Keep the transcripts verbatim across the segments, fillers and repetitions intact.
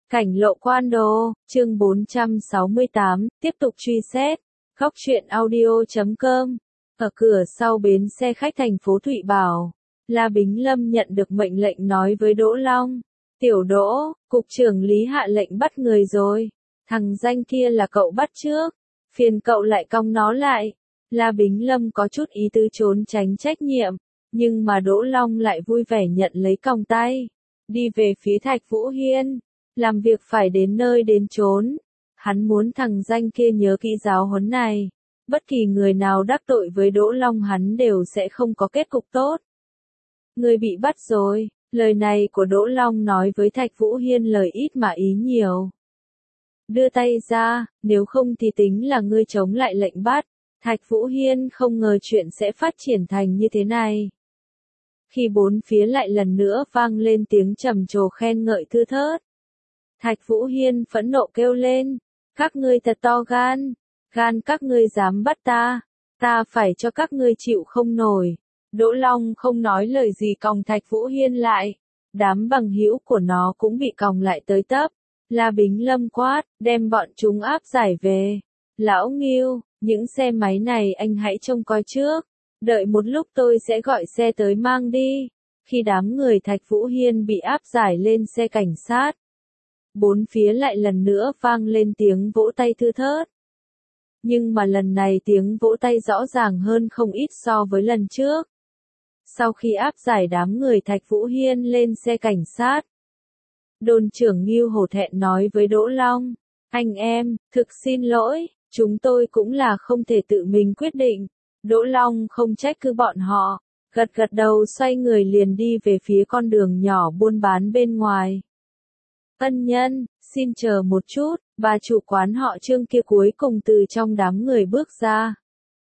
Cảnh lộ quan đồ, chương bốn trăm sáu mươi tám, tiếp tục truy xét. Góc truyện audio chấm com. Ở cửa sau bến xe khách thành phố Thụy Bảo, La Bính Lâm nhận được mệnh lệnh nói với Đỗ Long. Tiểu Đỗ, cục trưởng Lý hạ lệnh bắt người rồi. Thằng danh kia là cậu bắt trước. Phiền cậu lại cong nó lại. La Bính Lâm có chút ý tứ trốn tránh trách nhiệm. Nhưng mà Đỗ Long lại vui vẻ nhận lấy còng tay. Đi về phía Thạch Vũ Hiên. Làm việc phải đến nơi đến chốn. Hắn muốn thằng danh kia nhớ kỹ giáo huấn này. Bất kỳ người nào đắc tội với Đỗ Long hắn đều sẽ không có kết cục tốt. Người bị bắt rồi. Lời này của Đỗ Long nói với Thạch Vũ Hiên lời ít mà ý nhiều. Đưa tay ra, nếu không thì tính là ngươi chống lại lệnh bắt. Thạch Vũ Hiên không ngờ chuyện sẽ phát triển thành như thế này. Khi bốn phía lại lần nữa vang lên tiếng trầm trồ khen ngợi thưa thớt. Thạch Vũ Hiên phẫn nộ kêu lên, các ngươi thật to gan, gan các ngươi dám bắt ta, ta phải cho các ngươi chịu không nổi. Đỗ Long không nói lời gì còng Thạch Vũ Hiên lại, đám bằng hữu của nó cũng bị còng lại tới tấp. La Bính Lâm quát, đem bọn chúng áp giải về. Lão Ngưu, những xe máy này anh hãy trông coi trước, đợi một lúc tôi sẽ gọi xe tới mang đi. Khi đám người Thạch Vũ Hiên bị áp giải lên xe cảnh sát, bốn phía lại lần nữa vang lên tiếng vỗ tay thưa thớt. Nhưng mà lần này tiếng vỗ tay rõ ràng hơn không ít so với lần trước. Sau khi áp giải đám người Thạch Vũ Hiên lên xe cảnh sát, đồn trưởng Ngưu hổ thẹn nói với Đỗ Long, anh em, thực xin lỗi, chúng tôi cũng là không thể tự mình quyết định. Đỗ Long không trách cứ bọn họ, gật gật đầu xoay người liền đi về phía con đường nhỏ buôn bán bên ngoài. Ân nhân, xin chờ một chút, bà chủ quán họ Trương kia cuối cùng từ trong đám người bước ra.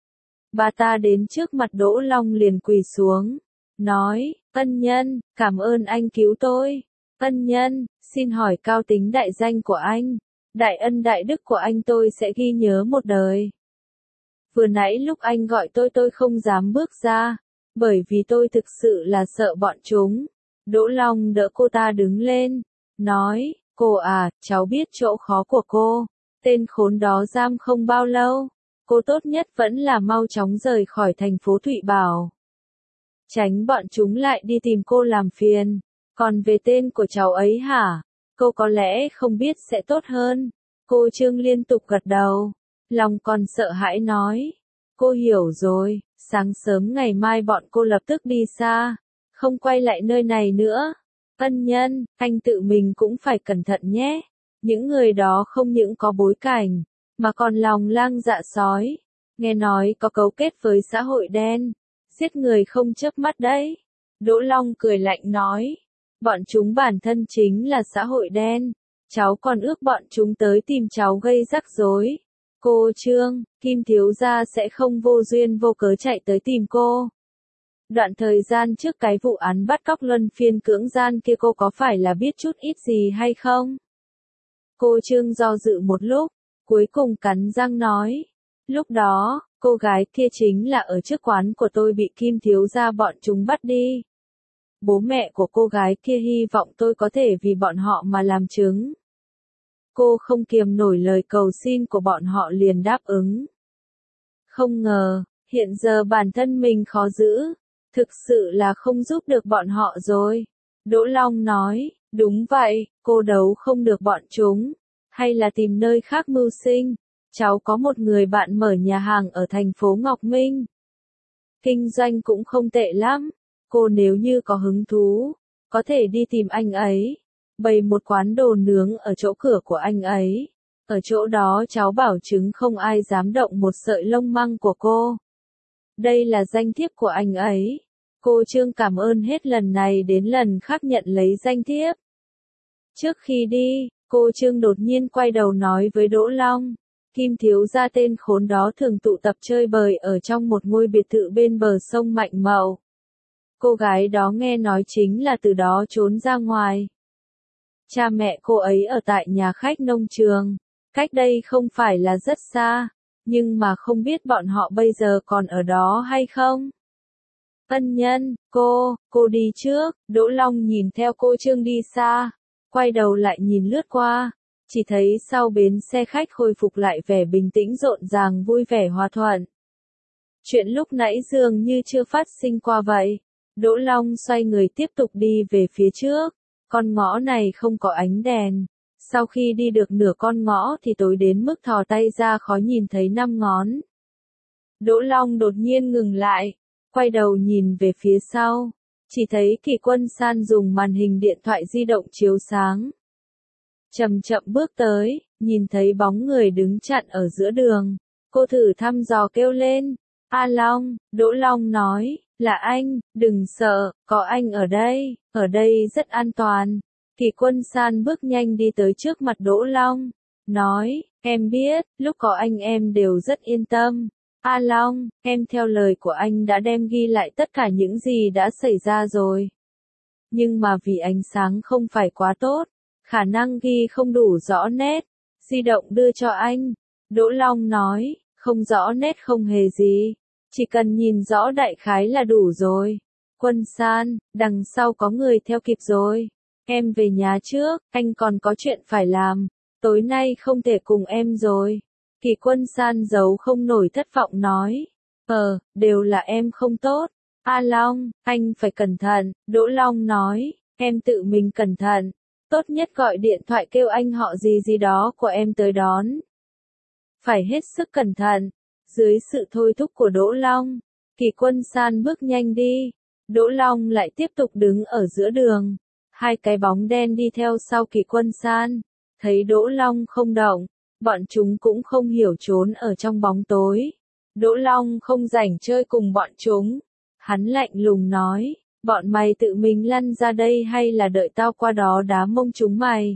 Bà ta đến trước mặt Đỗ Long liền quỳ xuống, nói, ân nhân, cảm ơn anh cứu tôi. Ân nhân, xin hỏi cao tính đại danh của anh, đại ân đại đức của anh tôi sẽ ghi nhớ một đời. Vừa nãy lúc anh gọi tôi tôi không dám bước ra, bởi vì tôi thực sự là sợ bọn chúng. Đỗ Long đỡ cô ta đứng lên, nói, cô à, cháu biết chỗ khó của cô, tên khốn đó giam không bao lâu, cô tốt nhất vẫn là mau chóng rời khỏi thành phố Thụy Bảo. Tránh bọn chúng lại đi tìm cô làm phiền, còn về tên của cháu ấy hả, cô có lẽ không biết sẽ tốt hơn. Cô Trương liên tục gật đầu, lòng còn sợ hãi nói, cô hiểu rồi, sáng sớm ngày mai bọn cô lập tức đi xa, không quay lại nơi này nữa. Ân nhân, anh tự mình cũng phải cẩn thận nhé. Những người đó không những có bối cảnh, mà còn lòng lang dạ sói. Nghe nói có cấu kết với xã hội đen, giết người không chớp mắt đấy. Đỗ Long cười lạnh nói, bọn chúng bản thân chính là xã hội đen. Cháu còn ước bọn chúng tới tìm cháu gây rắc rối. Cô Trương, Kim thiếu gia sẽ không vô duyên vô cớ chạy tới tìm cô. Đoạn thời gian trước cái vụ án bắt cóc luân phiên cưỡng gian kia cô có phải là biết chút ít gì hay không? Cô Trương do dự một lúc, cuối cùng cắn răng nói. Lúc đó, cô gái kia chính là ở trước quán của tôi bị Kim thiếu gia bọn chúng bắt đi. Bố mẹ của cô gái kia hy vọng tôi có thể vì bọn họ mà làm chứng. Cô không kiềm nổi lời cầu xin của bọn họ liền đáp ứng. Không ngờ, hiện giờ bản thân mình khó giữ. Thực sự là không giúp được bọn họ rồi. Đỗ Long nói, đúng vậy, cô đấu không được bọn chúng. Hay là tìm nơi khác mưu sinh. Cháu có một người bạn mở nhà hàng ở thành phố Ngọc Minh. Kinh doanh cũng không tệ lắm. Cô nếu như có hứng thú, có thể đi tìm anh ấy. Bày một quán đồ nướng ở chỗ cửa của anh ấy. Ở chỗ đó cháu bảo chứng không ai dám động một sợi lông măng của cô. Đây là danh thiếp của anh ấy. Cô Trương cảm ơn hết lần này đến lần khác nhận lấy danh thiếp. Trước khi đi, cô Trương đột nhiên quay đầu nói với Đỗ Long. Kim thiếu gia tên khốn đó thường tụ tập chơi bời ở trong một ngôi biệt thự bên bờ sông Mạnh Mậu. Cô gái đó nghe nói chính là từ đó trốn ra ngoài. Cha mẹ cô ấy ở tại nhà khách nông trường. Cách đây không phải là rất xa. Nhưng mà không biết bọn họ bây giờ còn ở đó hay không? Ân nhân, cô, cô đi trước. Đỗ Long nhìn theo cô Trương đi xa. quay đầu lại nhìn lướt qua, chỉ thấy sau bến xe khách khôi phục lại vẻ bình tĩnh rộn ràng vui vẻ hòa thuận. Chuyện lúc nãy dường như chưa phát sinh qua vậy. Đỗ Long xoay người tiếp tục đi về phía trước, con ngõ này không có ánh đèn. Sau khi đi được nửa con ngõ thì tối đến mức thò tay ra khó nhìn thấy năm ngón. Đỗ Long đột nhiên ngừng lại, quay đầu nhìn về phía sau, chỉ thấy Kỳ Quân San dùng màn hình điện thoại di động chiếu sáng. Chậm chậm bước tới, nhìn thấy bóng người đứng chặn ở giữa đường, cô thử thăm dò kêu lên, "A Long." Đỗ Long nói, "Là anh, đừng sợ, có anh ở đây, ở đây rất an toàn." Kỳ Quân San bước nhanh đi tới trước mặt Đỗ Long, nói, "Em biết, lúc có anh em đều rất yên tâm. A Long, em theo lời của anh đã đem ghi lại tất cả những gì đã xảy ra rồi. Nhưng mà vì ánh sáng không phải quá tốt, khả năng ghi không đủ rõ nét. Di động đưa cho anh." Đỗ Long nói, "Không rõ nét không hề gì, chỉ cần nhìn rõ đại khái là đủ rồi. Quân San, đằng sau có người theo kịp rồi. Em về nhà trước, anh còn có chuyện phải làm, tối nay không thể cùng em rồi." Kỳ Quân San giấu không nổi thất vọng nói, "Ờ, đều là em không tốt. A Long, anh phải cẩn thận." Đỗ Long nói, "Em tự mình cẩn thận, tốt nhất gọi điện thoại kêu anh họ gì gì đó của em tới đón. Phải hết sức cẩn thận." Dưới sự thôi thúc của Đỗ Long, Kỳ Quân San bước nhanh đi, Đỗ Long lại tiếp tục đứng ở giữa đường. Hai cái bóng đen đi theo sau Kỳ Quân San, thấy Đỗ Long không động, bọn chúng cũng không hiểu trốn ở trong bóng tối. Đỗ Long không rảnh chơi cùng bọn chúng. Hắn lạnh lùng nói, "Bọn mày tự mình lăn ra đây hay là đợi tao qua đó đá mông chúng mày?"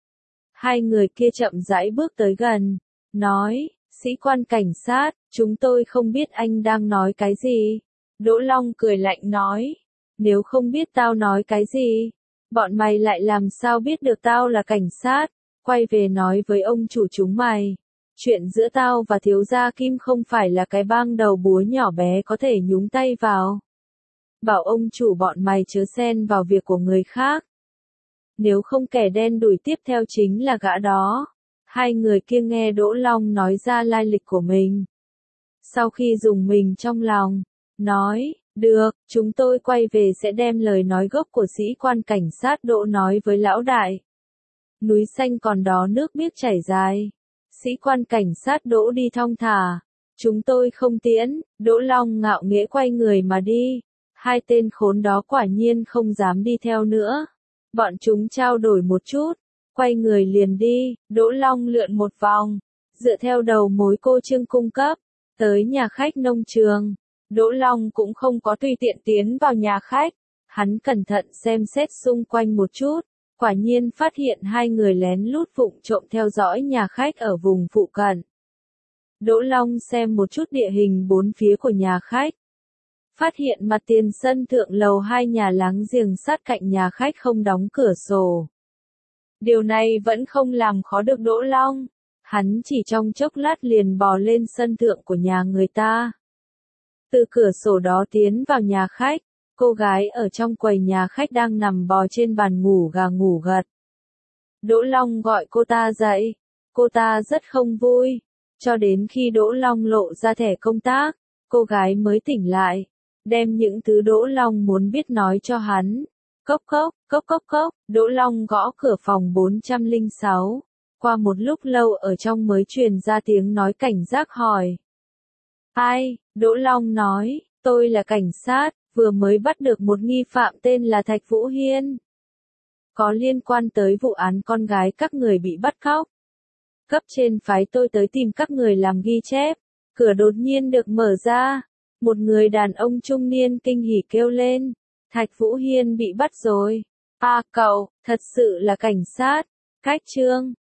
Hai người kia chậm rãi bước tới gần, nói, "Sĩ quan cảnh sát, chúng tôi không biết anh đang nói cái gì." Đỗ Long cười lạnh nói, "Nếu không biết tao nói cái gì, bọn mày lại làm sao biết được tao là cảnh sát? Quay về nói với ông chủ chúng mày. Chuyện giữa tao và thiếu gia Kim không phải là cái bang đầu búa nhỏ bé có thể nhúng tay vào. Bảo ông chủ bọn mày chớ xen vào việc của người khác. Nếu không kẻ đen đuổi tiếp theo chính là gã đó." Hai người kia nghe Đỗ Long nói ra lai lịch của mình. Sau khi dùng mình trong lòng, nói, "Được, chúng tôi quay về sẽ đem lời nói gốc của sĩ quan cảnh sát Đỗ nói với lão đại." Núi xanh còn đó nước biếc chảy dài. Sĩ quan cảnh sát Đỗ đi thong thả. "Chúng tôi không tiễn." Đỗ Long ngạo nghễ quay người mà đi. Hai tên khốn đó quả nhiên không dám đi theo nữa. Bọn chúng trao đổi một chút, quay người liền đi. Đỗ Long lượn một vòng, dựa theo đầu mối cô Trương cung cấp, tới nhà khách nông trường. Đỗ Long cũng không có tùy tiện tiến vào nhà khách. Hắn cẩn thận xem xét xung quanh một chút, quả nhiên phát hiện hai người lén lút vụng trộm theo dõi nhà khách ở vùng phụ cận. Đỗ Long xem một chút địa hình bốn phía của nhà khách. Phát hiện mặt tiền sân thượng lầu hai nhà láng giềng sát cạnh nhà khách không đóng cửa sổ. Điều này vẫn không làm khó được Đỗ Long. Hắn chỉ trong chốc lát liền bò lên sân thượng của nhà người ta. Từ cửa sổ đó tiến vào nhà khách, cô gái ở trong quầy nhà khách đang nằm bò trên bàn ngủ gà ngủ gật. Đỗ Long gọi cô ta dậy. Cô ta rất không vui. Cho đến khi Đỗ Long lộ ra thẻ công tác, cô gái mới tỉnh lại, đem những thứ Đỗ Long muốn biết nói cho hắn. Cốc cốc, cốc cốc cốc, Đỗ Long gõ cửa phòng bốn trăm lẻ sáu. Qua một lúc lâu ở trong mới truyền ra tiếng nói cảnh giác hỏi. "Ai?" Đỗ Long nói, "Tôi là cảnh sát, vừa mới bắt được một nghi phạm tên là Thạch Vũ Hiên. Có liên quan tới vụ án con gái các người bị bắt cóc. Cấp trên phái tôi tới tìm các người làm ghi chép." Cửa đột nhiên được mở ra. Một người đàn ông trung niên kinh hỉ kêu lên. "Thạch Vũ Hiên bị bắt rồi. À cậu, thật sự là cảnh sát." Cách chương